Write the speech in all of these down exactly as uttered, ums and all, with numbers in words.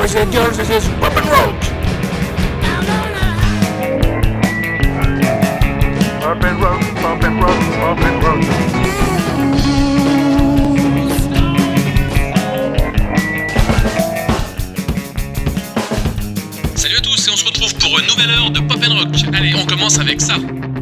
boys and girls, this is Pop and Rock. Pop and Rock, Pop and Rock, Pop and Rock. Salut à tous et on se retrouve pour une nouvelle heure de Pop and Rock. Allez, on commence avec ça.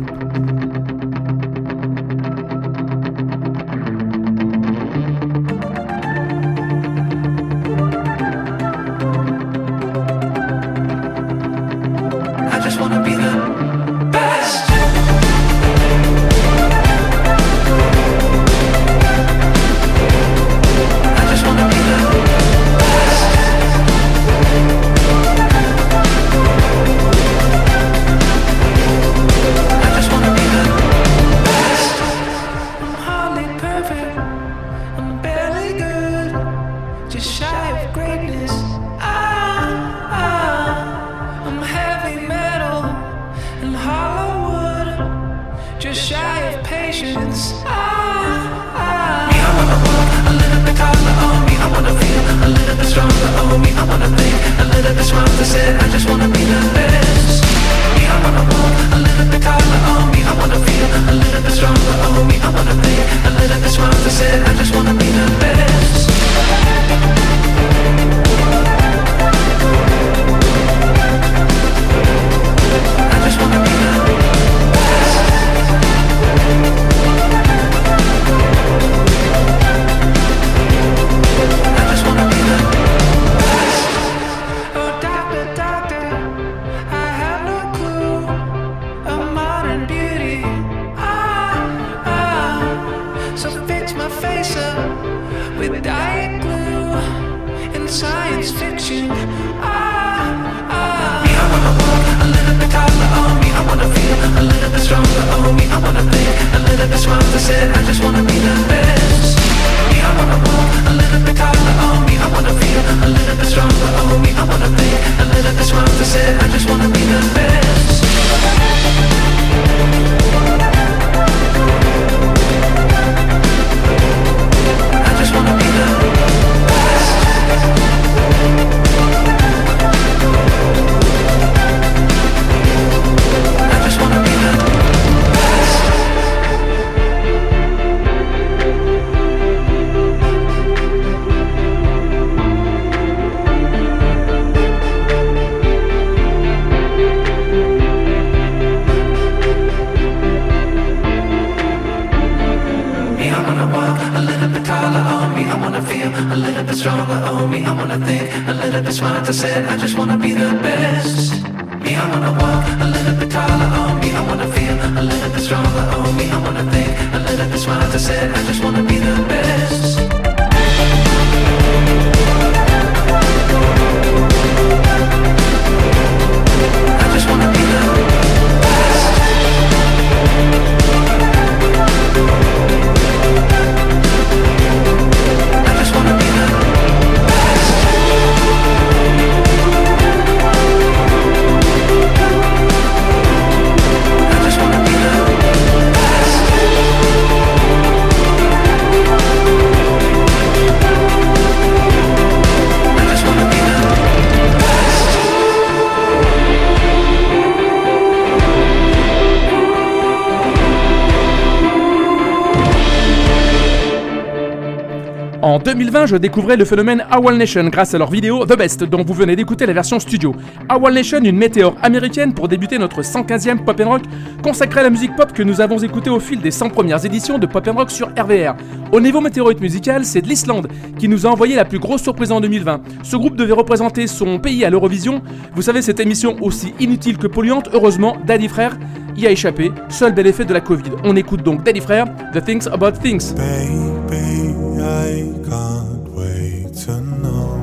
En deux mille vingt, je découvrais le phénomène Owl Nation grâce à leur vidéo The Best, dont vous venez d'écouter la version studio. Owl Nation, une météore américaine pour débuter notre cent quinzième Pop and Rock, consacrée à la musique pop que nous avons écoutée au fil des cent premières éditions de Pop and Rock sur R V R. Au niveau météorite musical, c'est de l'Islande qui nous a envoyé la plus grosse surprise en deux mille vingt. Ce groupe devait représenter son pays à l'Eurovision. Vous savez, cette émission aussi inutile que polluante, heureusement, Daddy Frère y a échappé, seul bel effet de la Covid. On écoute donc Daddy Frère, The Things About Things. Baby, I can't wait to know.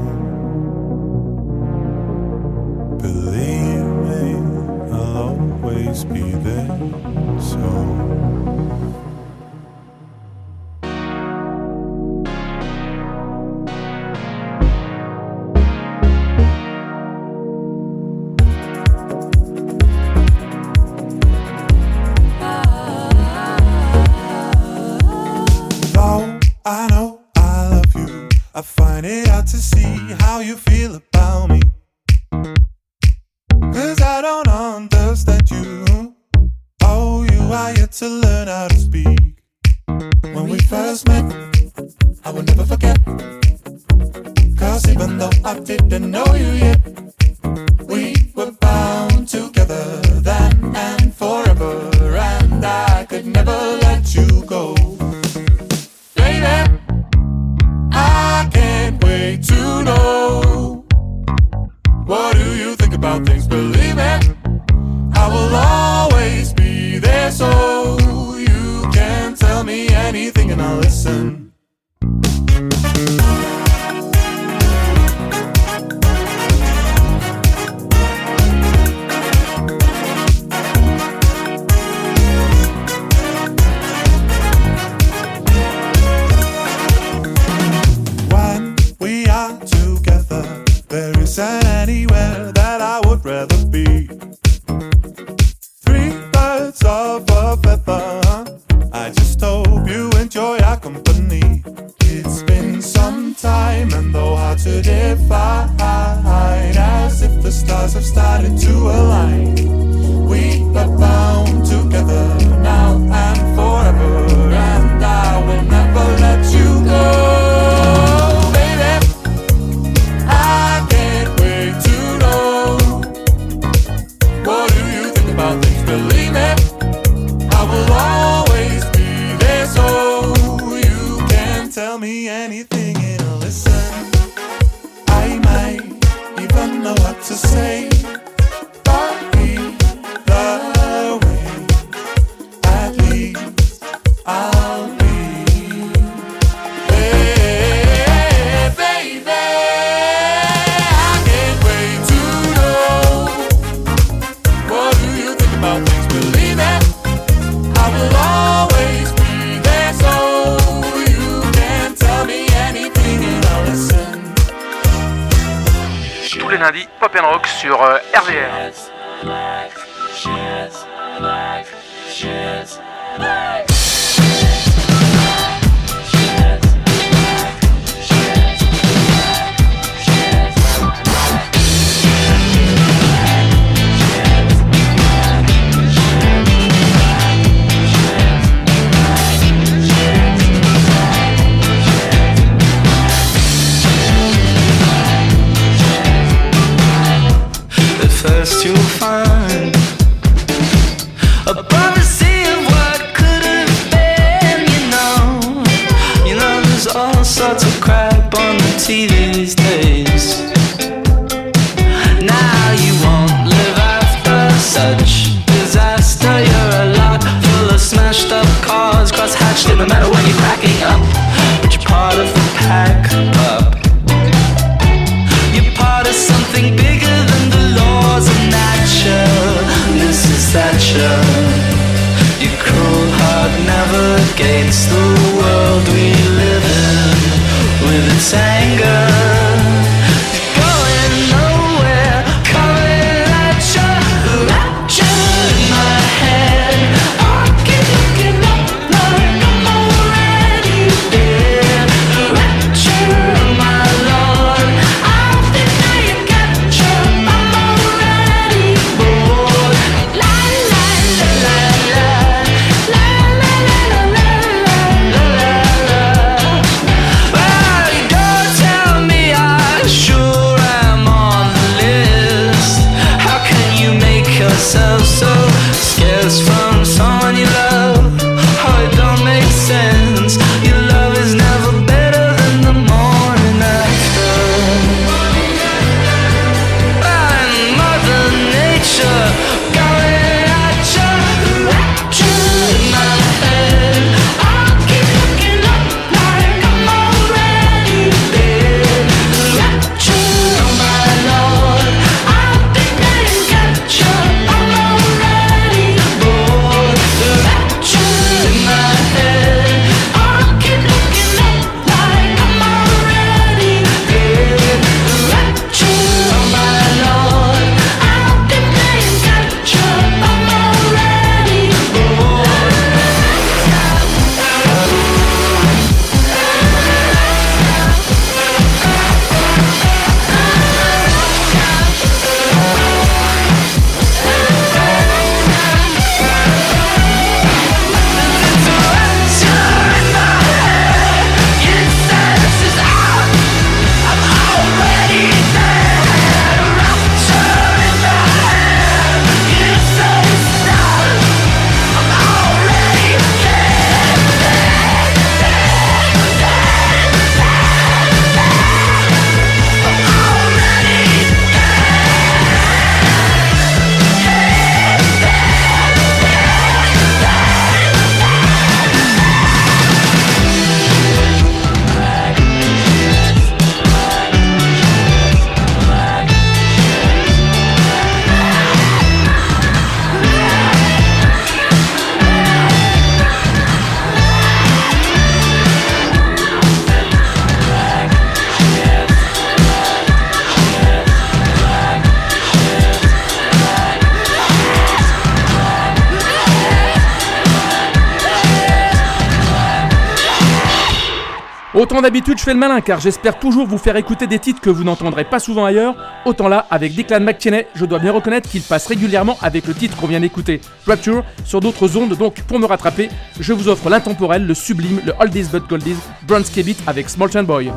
Believe me, I'll always be there, so I know I love you, I find it hard to see how you feel about me. Cause I don't understand you. Oh, you are yet to learn how to speak. When we first met, I will never forget. Cause even though I didn't know you yet, we were bound together then and forever. And I could never let you go. Baby, I can't wait to know. What do you think about things? Believe me, I will always be there, so you can tell me anything and I'll listen. When we are together, there isn't anywhere that I would rather be. Three birds of a feather, I just hope you enjoy our company. It's been some time and though hard to define, as if the stars have started to align. We are bound together now and forever, and I will never let you go. Believe me, I will always be there, so you can tell me anything and I'll listen. I might even know what to say, but either way, at least I'll be there, baby. I can't wait to know. What do you think about things? Believe it, I will always be there, so you can tell me anything and I'll listen. Tous les lundis, Pop and Rock sur euh, R V R. First you'll find a prophecy of what could have been, you know. You know there's all sorts of crap on the T V these days. Now you won't live after such disaster. You're a lot full of smashed up cars, cross-hatched in no matter when you're cracking up. But you're part of the pack up. You're part of something bigger than the laws of nature. Missus Thatcher, your cruel heart navigates the world we live in with its anger. Autant d'habitude je fais le malin car j'espère toujours vous faire écouter des titres que vous n'entendrez pas souvent ailleurs, autant là, avec Declan McKinney, je dois bien reconnaître qu'il passe régulièrement avec le titre qu'on vient d'écouter, Rapture, sur d'autres ondes, donc pour me rattraper, je vous offre l'intemporel, le sublime, le oldies but goldies, Bronski Beat avec Small Town Boy.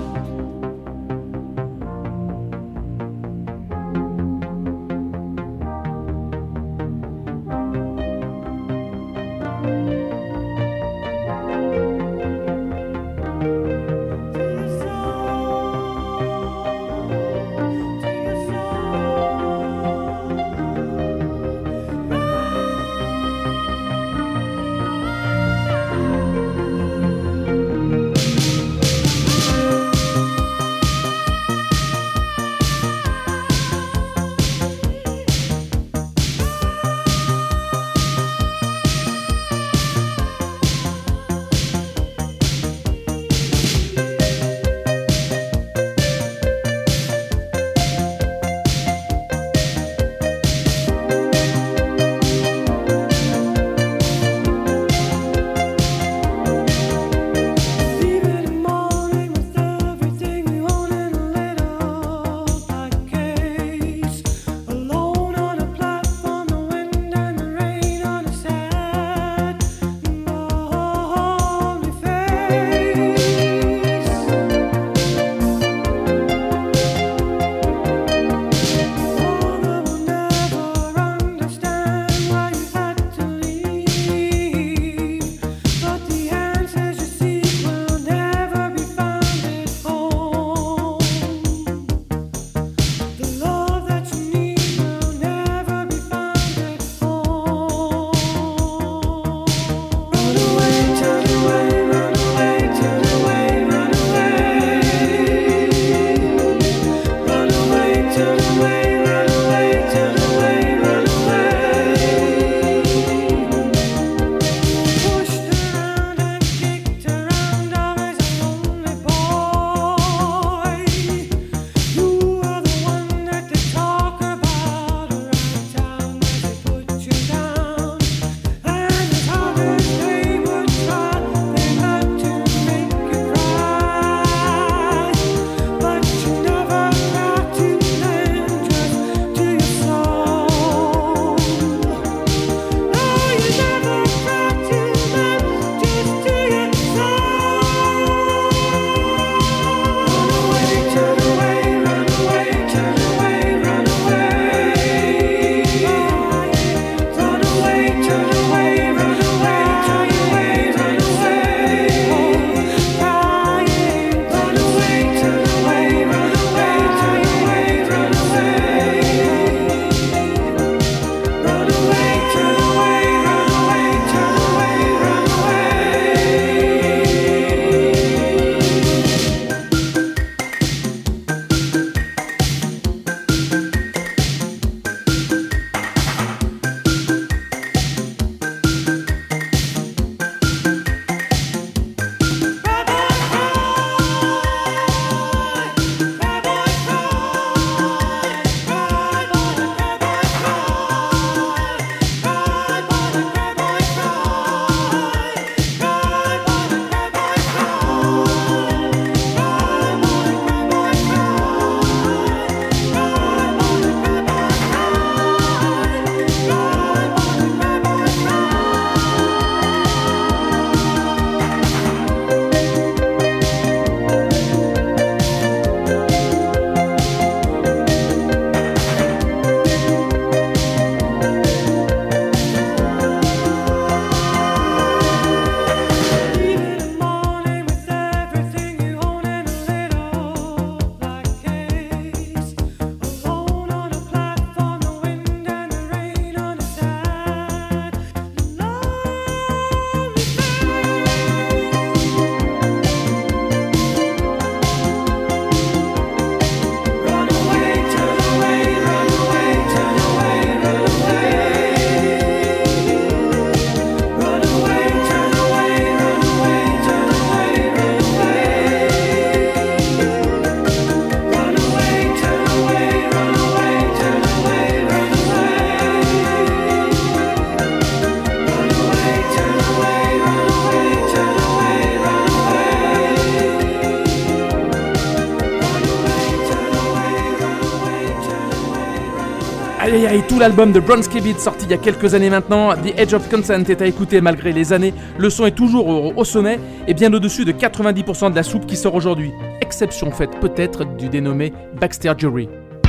Aïe, tout l'album de Bronski Beat sorti il y a quelques années maintenant, The Edge of Consent est à écouter malgré les années, le son est toujours au, au sommet et bien au-dessus de quatre-vingt-dix pour cent de la soupe qui sort aujourd'hui. Exception faite peut-être du dénommé Baxter Jury.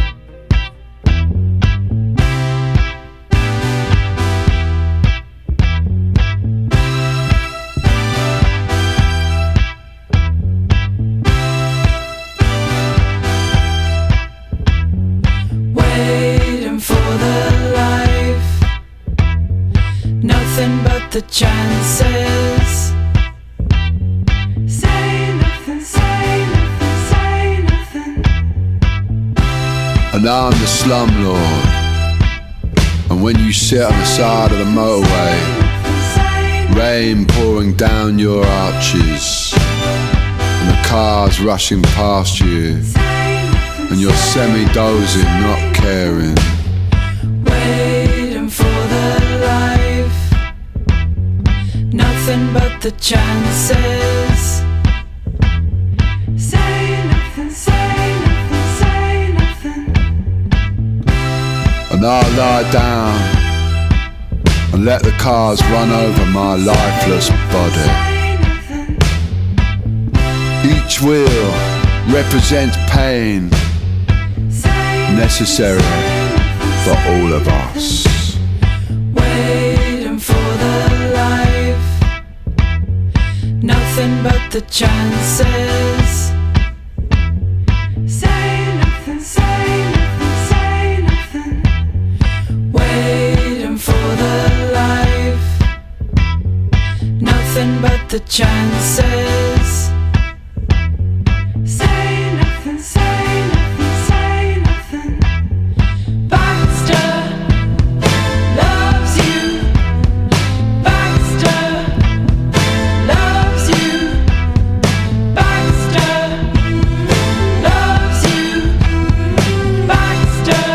The chances. Say nothing, say nothing, say nothing. And I'm the slumlord. And when you sit on the side of the motorway, rain pouring down your arches, and the cars rushing past you, and you're semi-dozing, not caring, waiting for the life. Nothing but the chances. Say nothing, say nothing, say nothing. And I'll lie down and let the cars run over my lifeless body. Each wheel represents pain, necessary for all of us. Waiting for the life. Nothing but the chances. Say nothing, say nothing, say nothing. Waiting for the life. Nothing but the chances. Say nothing, say nothing, say nothing. Baxter loves you. Baxter loves you. Baxter loves you. Baxter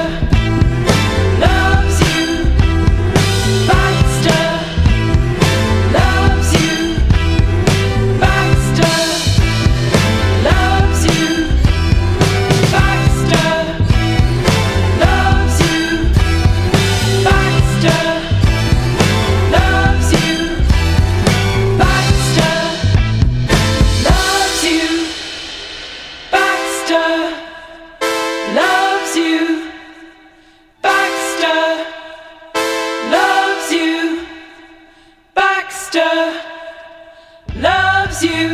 loves you. Baxter loves you. Baxter loves you. Baxter loves you. Baxter loves you. Baxter loves you. Baxter loves you. Baxter loves you. Baxter loves you.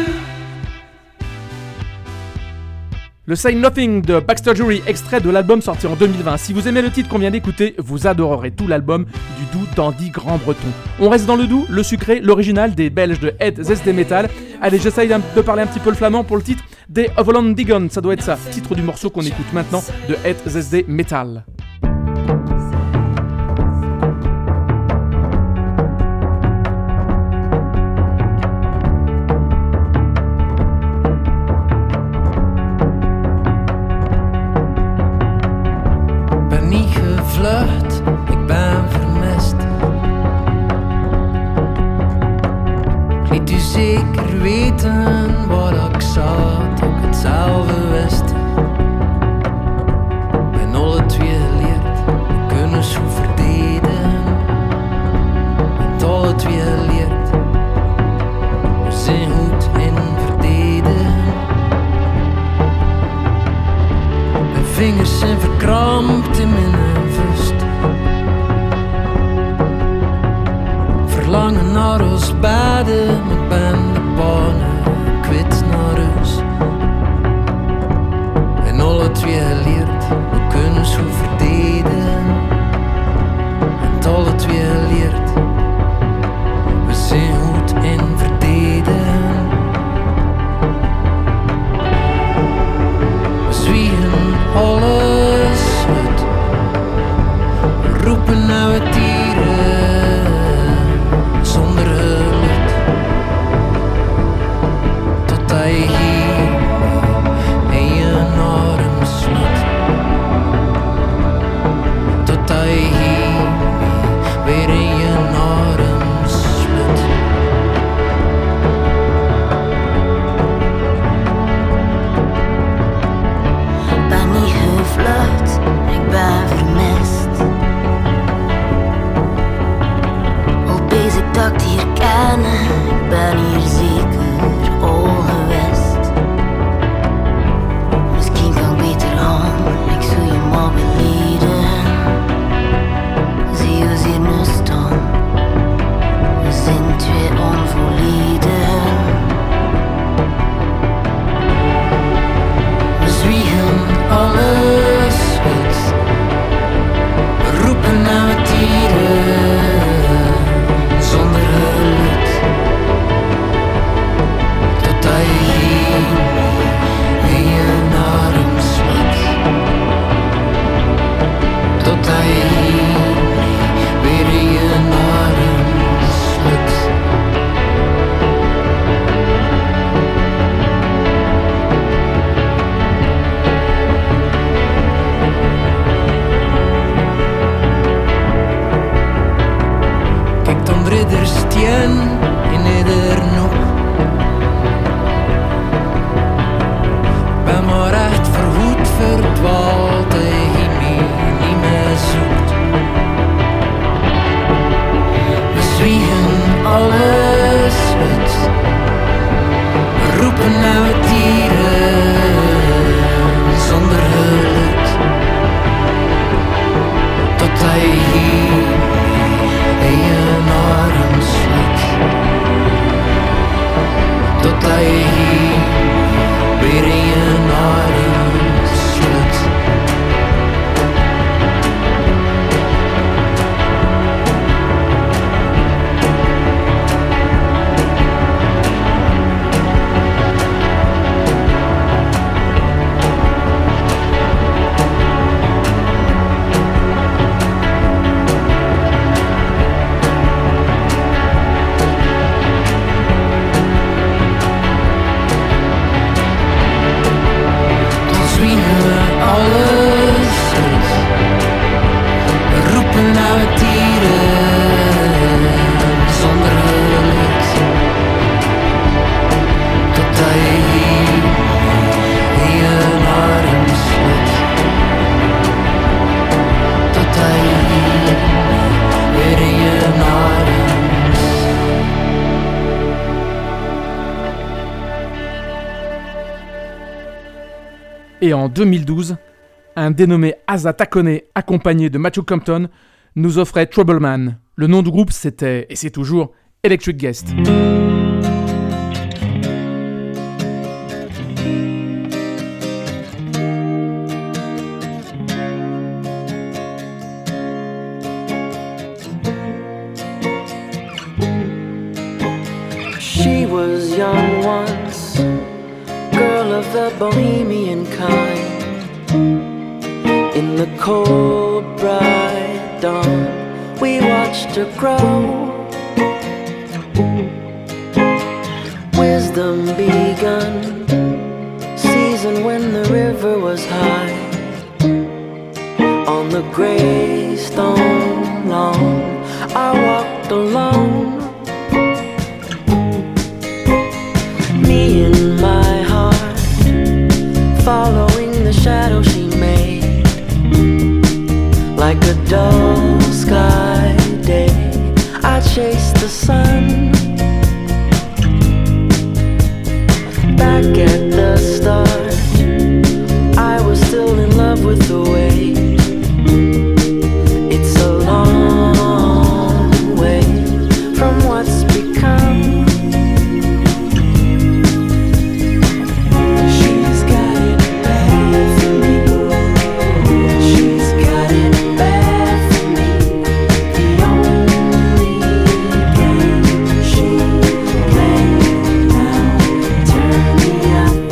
Le Say Nothing de Baxter Jury, extrait de l'album sorti en deux mille vingt. Si vous aimez le titre qu'on vient d'écouter, vous adorerez tout l'album du doux dandy grand breton. On reste dans le doux, le sucré, l'original des Belges de Het Zesde Metal. Allez, j'essaye de parler un petit peu le flamand pour le titre des Overlandigen, ça doit être ça, titre du morceau qu'on écoute maintenant de Het Zesde Metal. Ben niet gevlucht, ik ben vermist. Ik liet u zeker weten waar ik zat, ook het zelf wist. Ben alle twee Et en deux mille douze, un dénommé Asa Takone, accompagné de Matthew Compton, nous offrait Trouble Man. Le nom du groupe, c'était, et c'est toujours, Electric Guest. She was young once, girl of the bohemian kind. In the cold, bright dawn, we watched her grow. Wisdom begun, season when the river was high. On the gray stone lawn, I walked alone. Me in my heart, following the shadow she made. Like a dull sky day, I chased the sun. Back at the start, I was still in love with the way. It's a long way from what's become. She's got it bad for me. She's got it bad for me. The only game she played now, turn me up.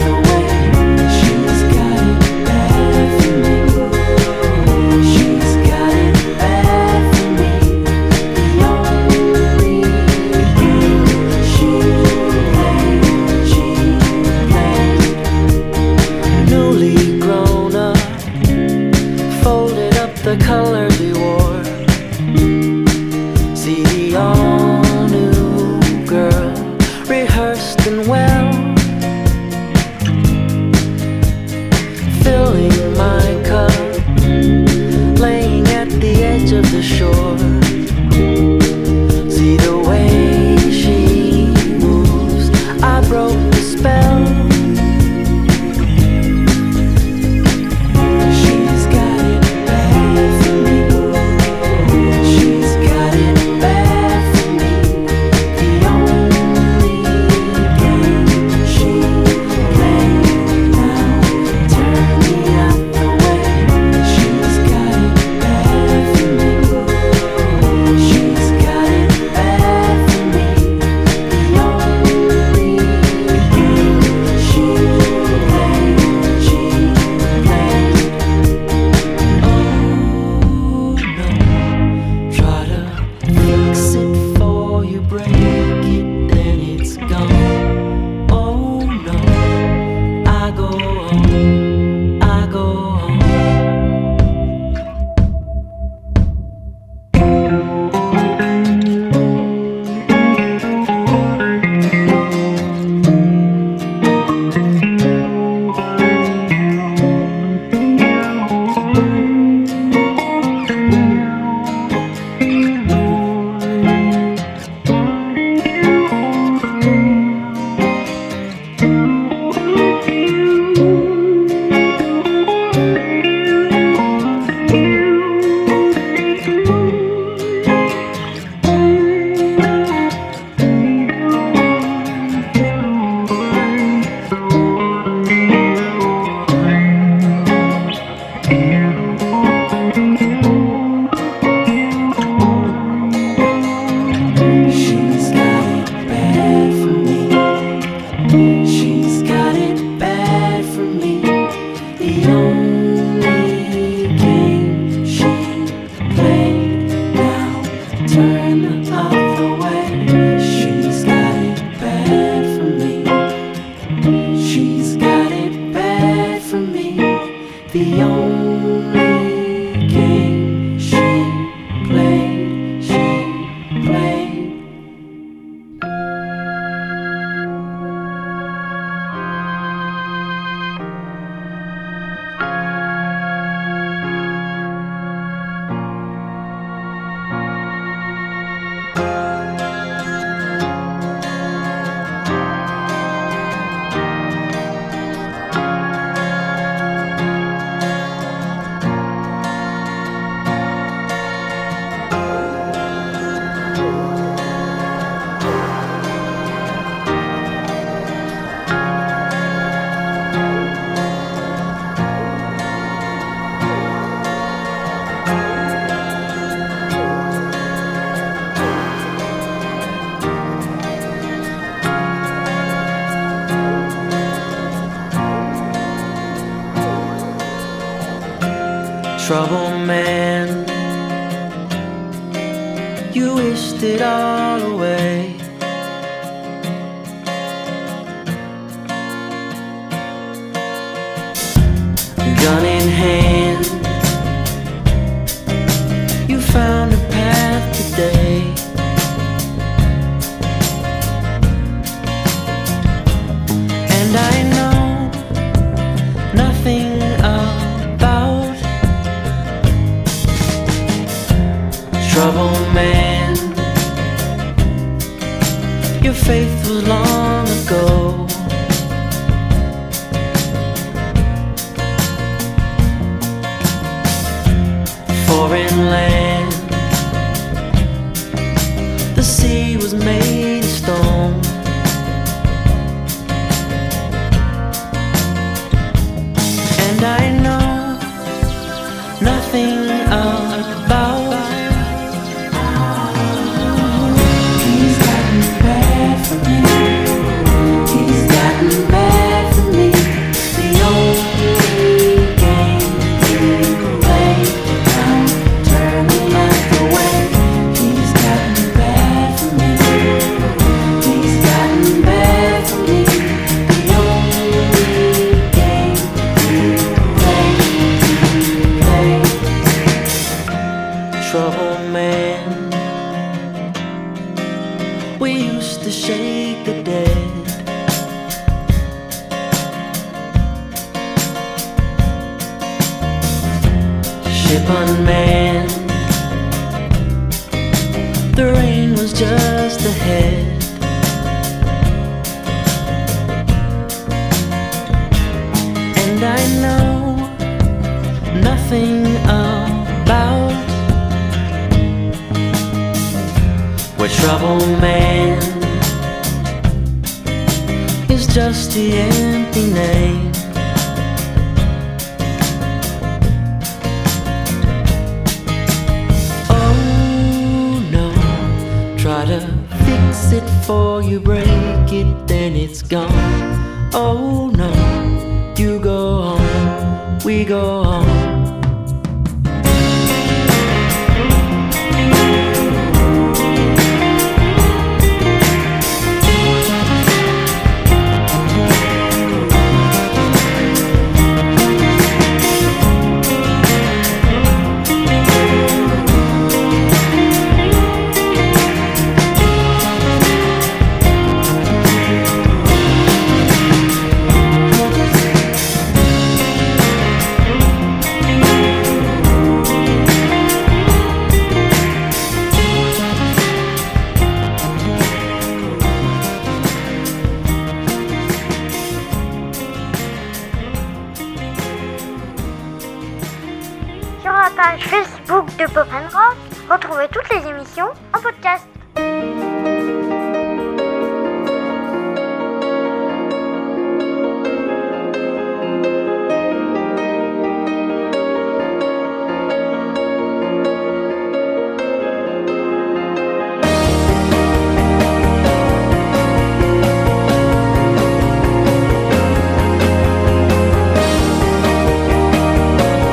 trouble man, you wished it all away. Gun in hand, you found a path today. And I know nothing about trouble man, your faith was long ago. Foreign land, the sea was made of stone. And I know nothing about. He's gotten bad for me. He's gotten bad for me. The only game he can play. Turn the light away. He's gotten bad for me. He's gotten bad for me. The only game he can play, play. Trouble man, we used to shake the dead. Ship unmanned, the rain was just ahead. And I know nothing about where trouble man is just the empty name. Try to fix it before you break it, then it's gone. Oh no, you go on, we go on. Sur la page Facebook de Pop and Rock, retrouvez toutes les émissions en podcast.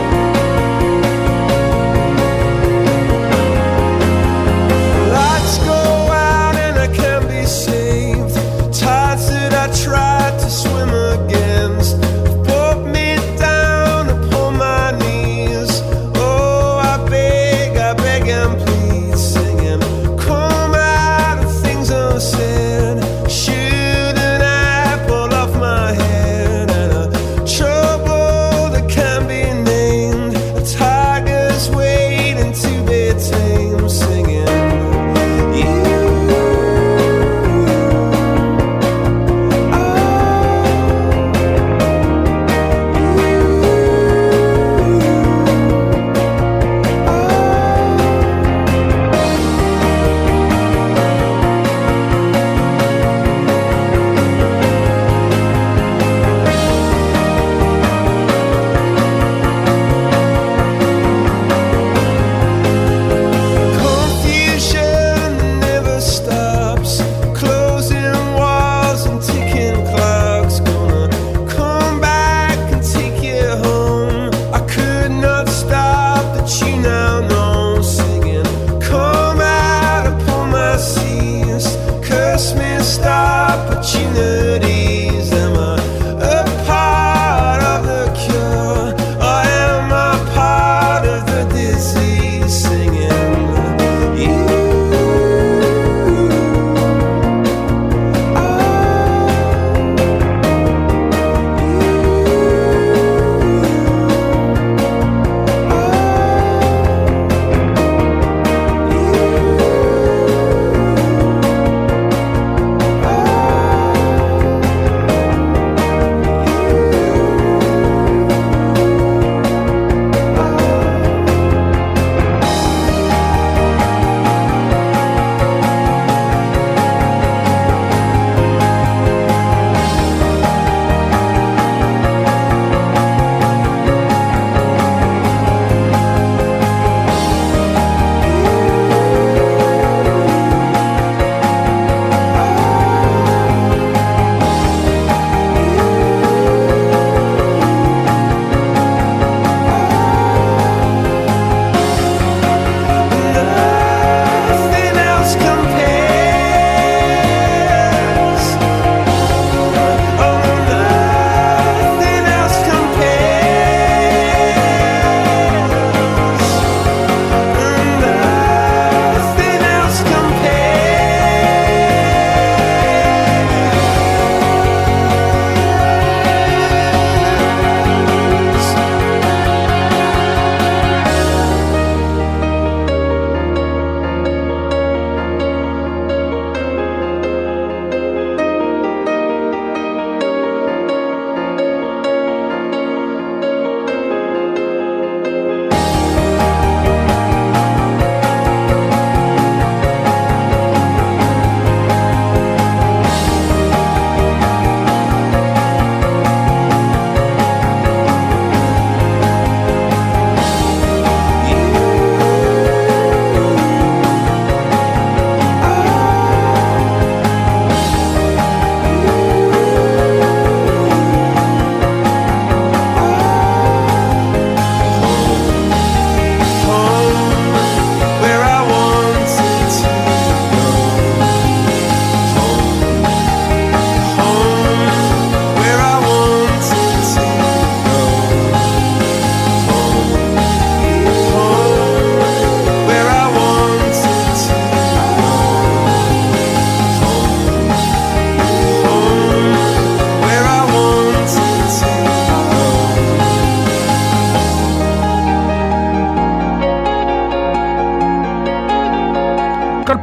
Lights go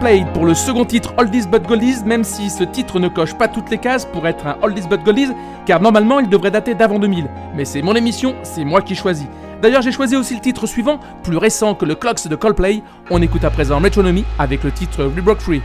Coldplay pour le second titre Oldies but Goldies, même si ce titre ne coche pas toutes les cases pour être un Oldies but Goldies, car normalement il devrait dater d'avant deux mille. Mais c'est mon émission, c'est moi qui choisis. D'ailleurs j'ai choisi aussi le titre suivant, plus récent que le Clocks de Coldplay. On écoute à présent Metronomy avec le titre We Broke Free.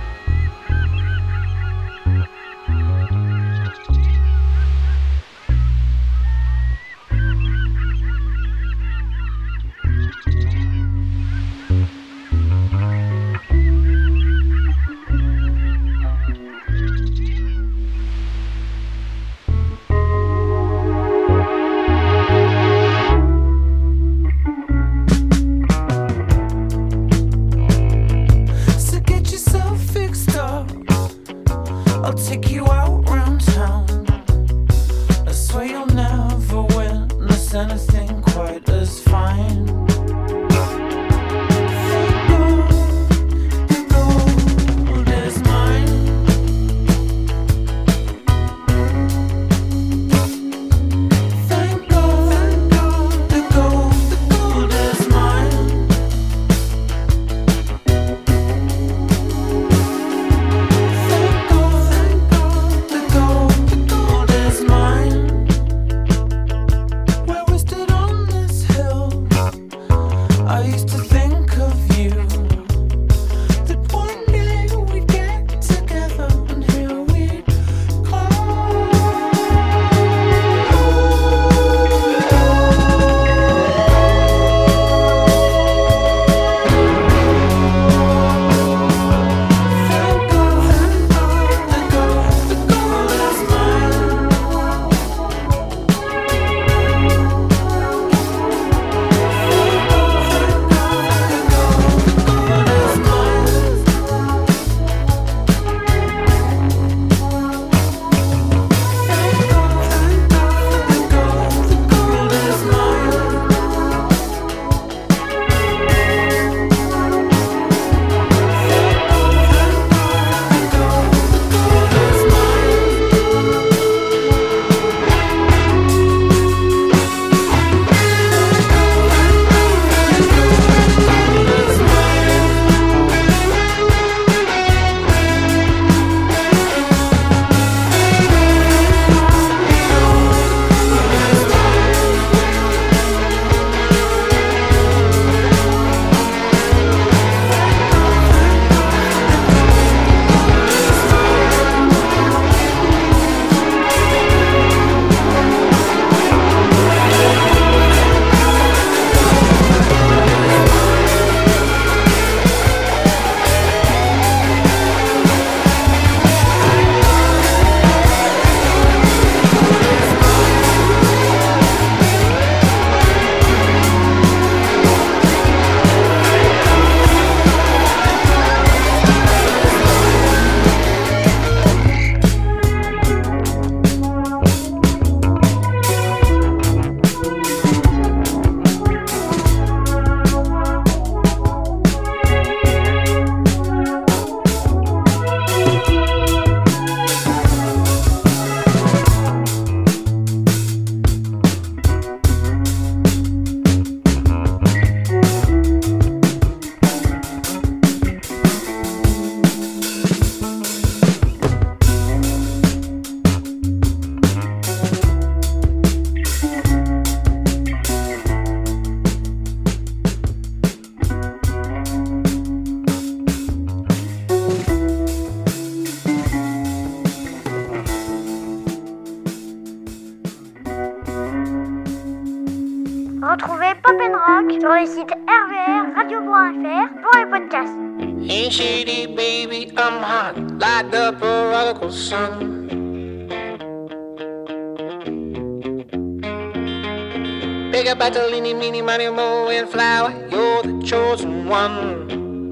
Retrouvez Pop and Rock sur les sites R V R, radio point F R pour les podcasts. Ain't shady, baby, I'm hot, like the prodigal son. Big up Bartolini, Mini, Money, Mo, and Flower, you're the chosen one.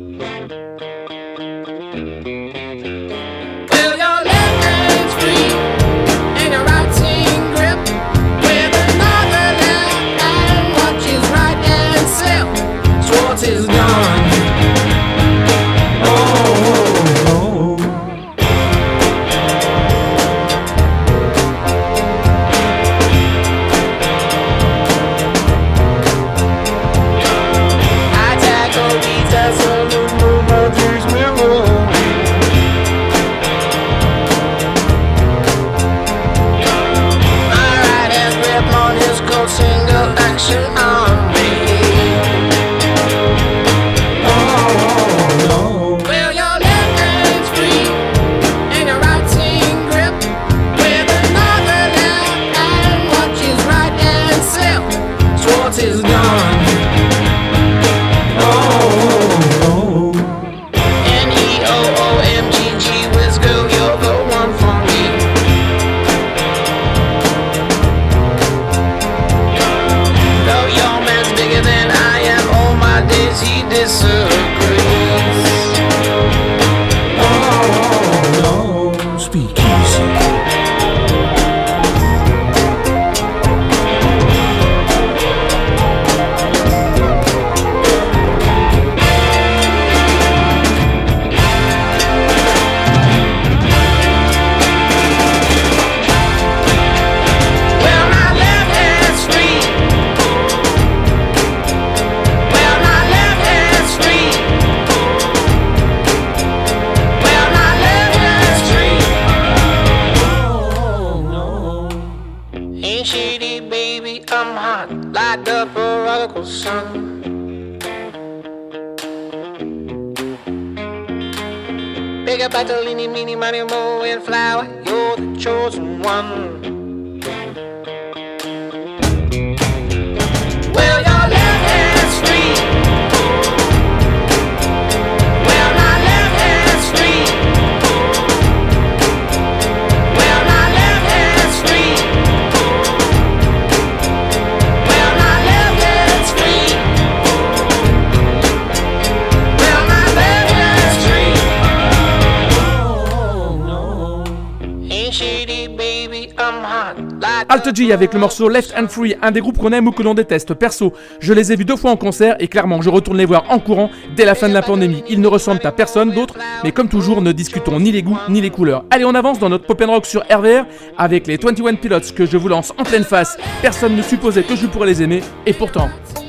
Well, your left hand's free, and your right hand grip, with another left hand, watch his right hand slip. Schwartz is gone. That's hot like the prodigal son. Big up battle, leany, meeny, money, mo, and flower. You're the chosen one. Well, your left hand's free. Well, my left hand's free. Well, my left hand's free. Well, my left hand's free. Well, my left hand's free. Ain't shady, baby, I'm hot. Alt J avec le morceau Left and Free, un des groupes qu'on aime ou que l'on déteste. Perso, je les ai vus deux fois en concert et clairement je retourne les voir en courant dès la fin de la pandémie. Ils ne ressemblent à personne d'autre, mais comme toujours, ne discutons ni les goûts ni les couleurs. Allez, on avance dans notre pop and rock sur R V R avec les vingt et un Pilots que je vous lance en pleine face. Personne ne supposait que je pourrais les aimer, et pourtant...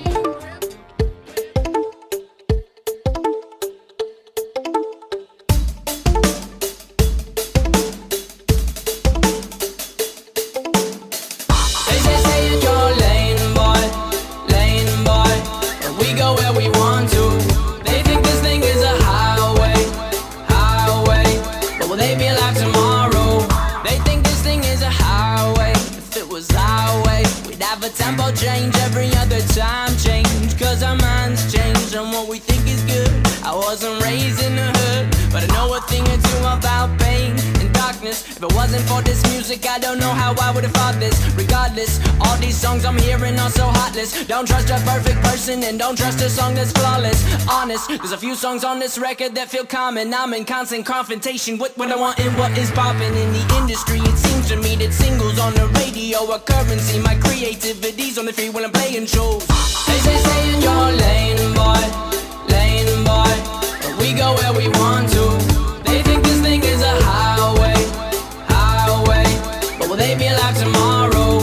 I don't know how I would've thought this. Regardless, all these songs I'm hearing are so heartless. Don't trust a perfect person and don't trust a song that's flawless. Honest, there's a few songs on this record that feel common. I'm in constant confrontation with what I want and what is popping in the industry. It seems to me that singles on the radio are currency. My creativity's on the free when I'm playing shows. They say stay in your lane, boy, lane, boy, but we go where we want to. They think this thing is a highway. Will they be alive tomorrow?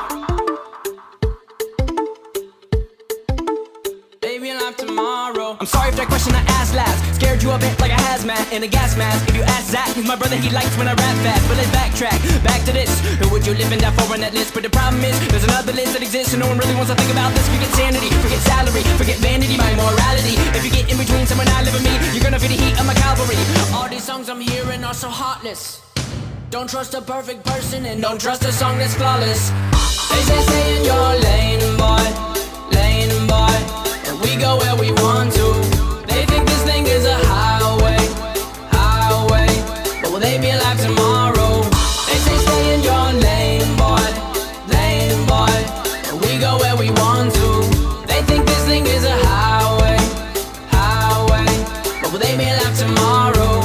They be alive tomorrow. I'm sorry if that question I asked last scared you a bit like a hazmat in a gas mask. If you ask Zach, he's my brother, he likes when I rap fast. But let's backtrack, back to this. Who would you live and die for on that list? But the problem is, there's another list that exists and no one really wants to think about this. Forget sanity, forget salary, forget vanity, my morality. If you get in between someone I live and me, you're gonna feel the heat of my cavalry. All these songs I'm hearing are so heartless. Don't trust a perfect person and don't trust a song that's flawless. They say stay in your lane, boy, lane, boy, and we go where we want to. They think this thing is a highway, highway, but will they be alive tomorrow? They say stay in your lane, boy, lane, boy, and we go where we want to. They think this thing is a highway, highway, but will they be alive tomorrow?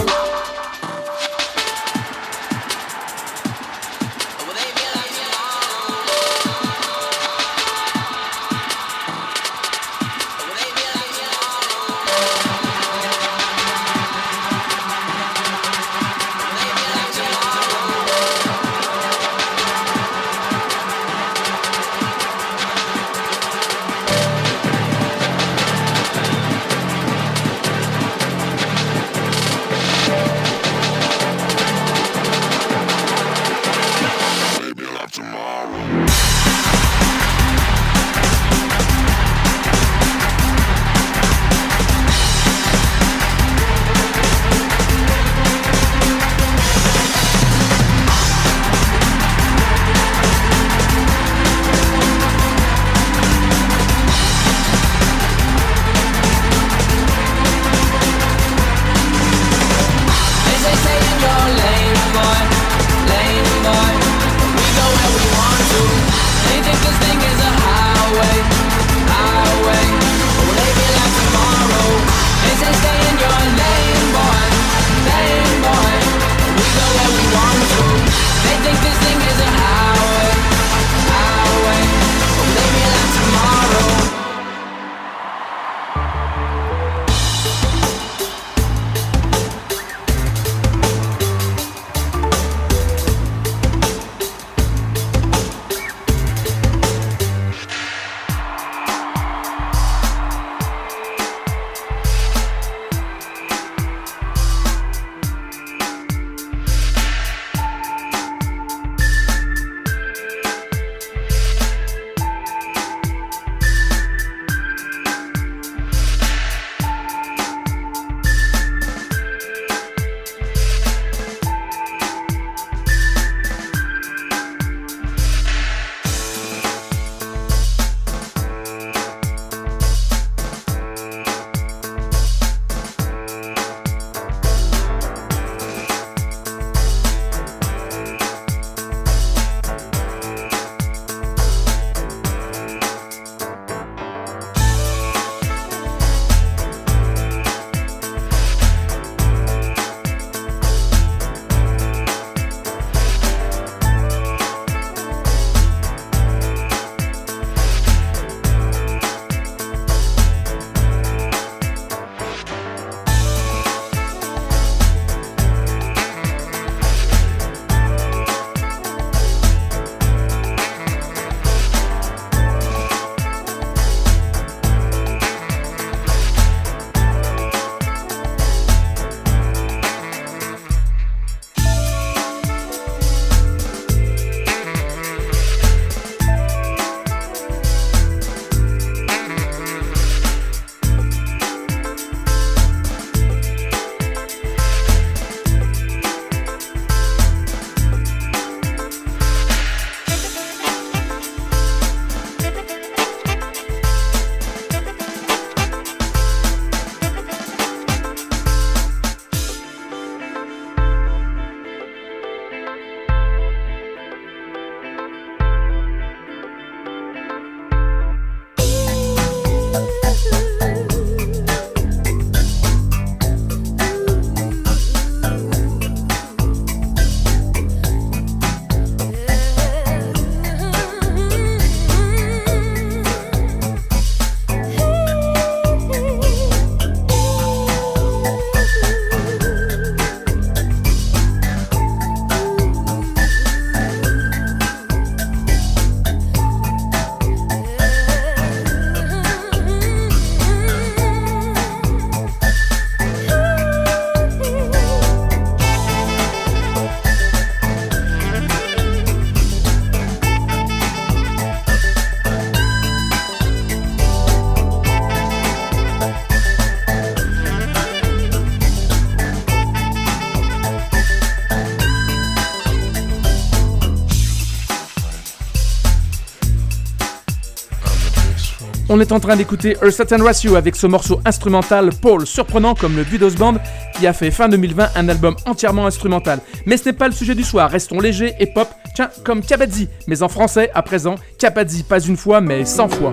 On est en train d'écouter A Certain Ratio avec ce morceau instrumental Paul, surprenant comme le Budos Band qui a fait fin deux mille vingt un album entièrement instrumental. Mais ce n'est pas le sujet du soir, restons légers et pop, tiens, comme Kabaddi, mais en français à présent, Kabaddi, pas une fois mais cent fois.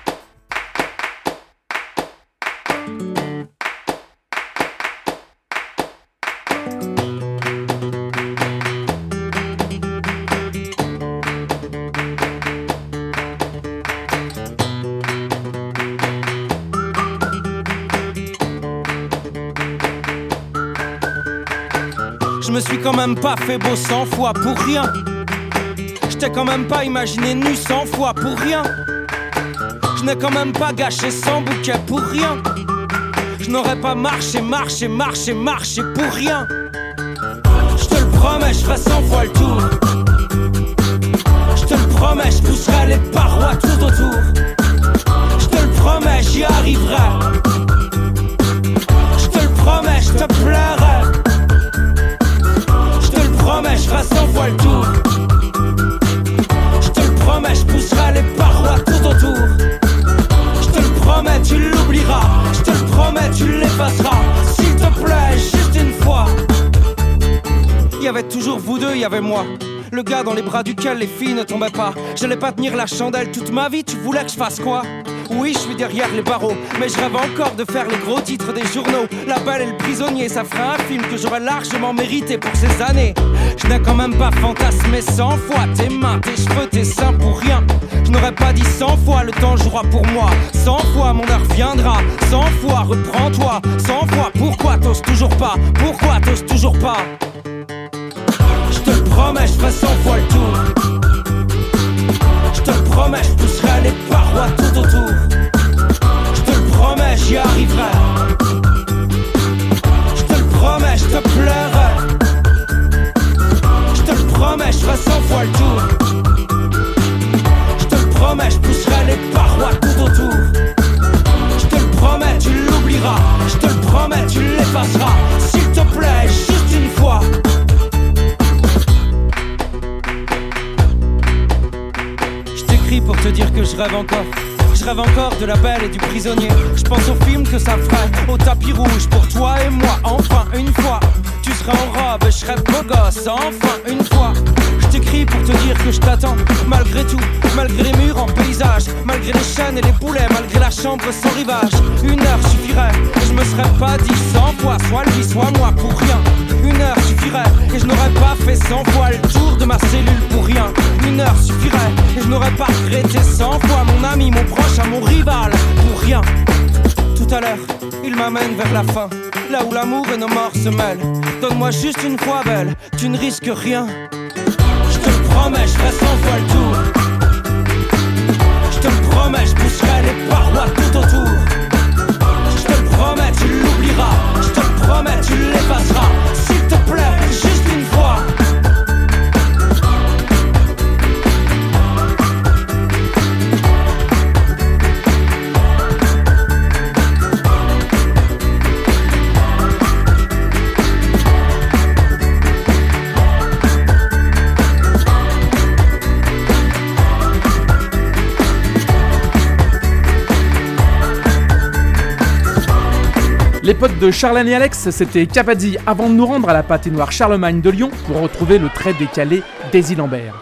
Je me suis quand même pas fait beau cent fois pour rien. Je t'ai quand même pas imaginé nu cent fois pour rien. Je n'ai quand même pas gâché cent bouquets pour rien. Je n'aurais pas marché, marché, marché, marché pour rien. Je te le promets, je ferai cent fois le tour. Je te le promets, je pousserai les parois tout autour. Je te le promets, j'y arriverai. Je te le promets, je te plairai. Je ferai cent fois le tour. Je te le promets, je pousserai les parois tout autour. Je te le promets, tu l'oublieras. Je te le promets, tu l'effaceras. S'il te plaît, juste une fois. Il y avait toujours vous deux, il y avait moi. Le gars dans les bras duquel les filles ne tombaient pas. J'allais pas tenir la chandelle toute ma vie, tu voulais que je fasse quoi? Oui, je suis derrière les barreaux, mais je rêve encore de faire les gros titres des journaux. La Belle et le Prisonnier, ça ferait un film que j'aurais largement mérité pour ces années. Je n'ai quand même pas fantasmé cent fois tes mains, tes cheveux, tes seins pour rien. Je n'aurais pas dit cent fois le temps jouera pour moi. Cent fois mon heure viendra, cent fois reprends-toi. Cent fois pourquoi t'oses toujours pas, pourquoi t'oses toujours pas. Je te le promets, je ferai cent fois le tour. Je te le promets, je pousserai les parois tout autour. Je te le promets, j'y arriverai. Je te le promets, je te plairai. Je te le promets, je ferai cent fois le tour. Je te le promets, je pousserai les parois tout autour. Je te le promets, tu l'oublieras. Je te le promets, tu l'effaceras. S'il te plaît, juste une fois. Pour te dire que je rêve encore. Je rêve encore de la Belle et du Prisonnier. Je pense au film que ça ferait, au tapis rouge pour toi et moi. Enfin une fois, tu seras en robe, je serai beau gosse. Enfin une fois, je t'écris pour te dire que je t'attends. Malgré tout, malgré les murs en paysage, malgré les chaînes et les boulets, malgré la chambre sans rivage. Une heure suffirait, et je me serais pas dit cent fois, soit lui, soit moi pour rien. Une heure suffirait, et je n'aurais pas fait cent fois le tour de ma cellule pour rien. Une heure suffirait, et je n'aurais pas regretté cent fois mon ami, mon proche, à mon rival pour rien. Tout à l'heure, il m'amène vers la fin, là où l'amour et nos morts se mêlent. Donne-moi juste une fois belle, tu ne risques rien. Je te le promets, je ferai cent fois le tour. Je te le promets, je pousserai les parois tout autour. Je te le promets, tu l'oublieras. Je te le promets, tu l'effaceras. S'il te plaît, juste une fois. Les potes de Charlène et Alex, c'était Kabaddi avant de nous rendre à la patinoire Charlemagne de Lyon pour retrouver le très décalé Daisy Lambert.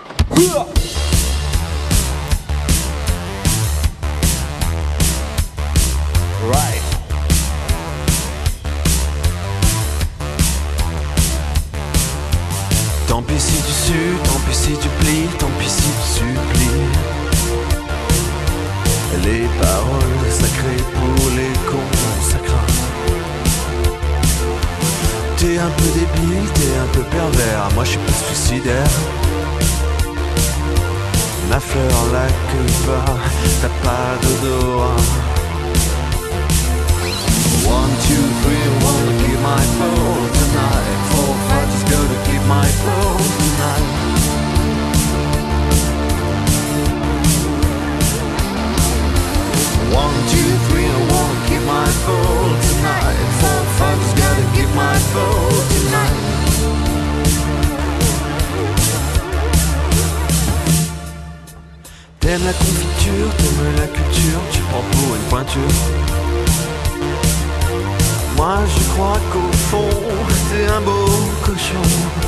Right. Tant pis si tu sues, tant pis si tu plies, tant pis si tu supplies. Les paroles sacrées pour les consacrants. T'es un peu débile, t'es un peu pervers, moi je suis pas suicidaire. Ma fleur la queue pas, t'as pas d'odorat. One, two, three, wanna keep my soul tonight. Four, five, just gonna keep my soul tonight. One, two, three, I wanna keep my soul tonight. Four, five, just gotta keep my soul tonight. T'aimes la confiture, t'aimes la culture, tu prends pour une pointure. Moi je crois qu'au fond, t'es un beau cochon.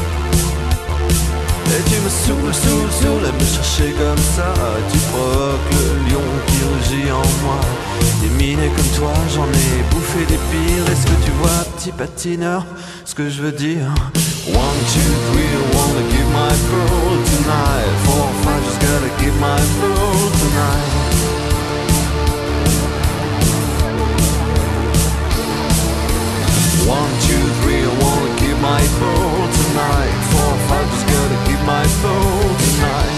Et tu me saoules, saoules, saoules à me chercher comme ça. Tu provoques le lion qui rugit en moi. Des minets comme toi, j'en ai bouffé des pires. Est-ce que tu vois, petit patineur, ce que je veux dire? One, two, three, I wanna give my pearl tonight. Four, five, just gotta give my pearl tonight. One, two, three, I wanna give my pearl tonight. Four, five, just gotta give my pearl tonight.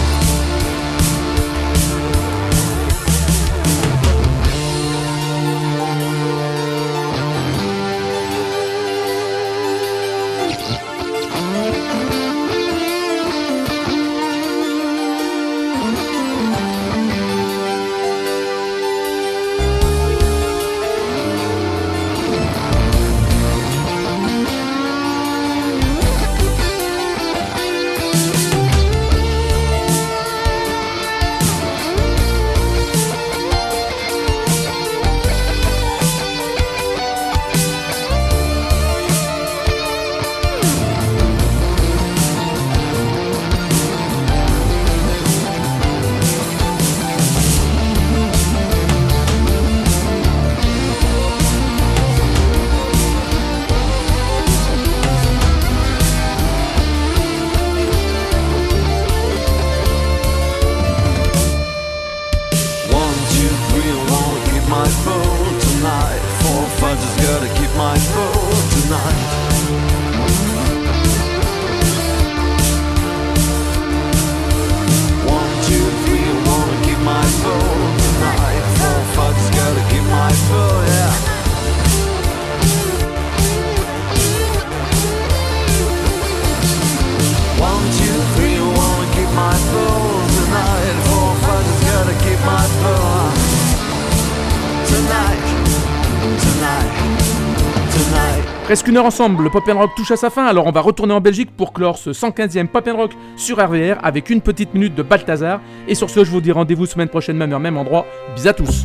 Presque une heure ensemble, le Pop and Rock touche à sa fin, alors on va retourner en Belgique pour clore ce cent quinzième Pop and Rock sur R V R avec une petite minute de Balthazar. Et sur ce, je vous dis rendez-vous semaine prochaine, même heure, même endroit. Bis à tous.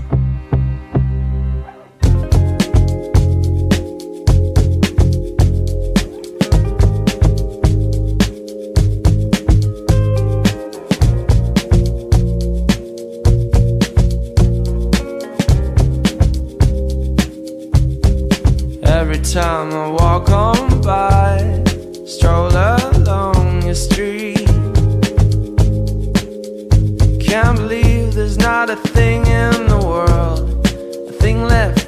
Every time I walk on by, stroll along your street, can't believe there's not a thing in the world, a thing left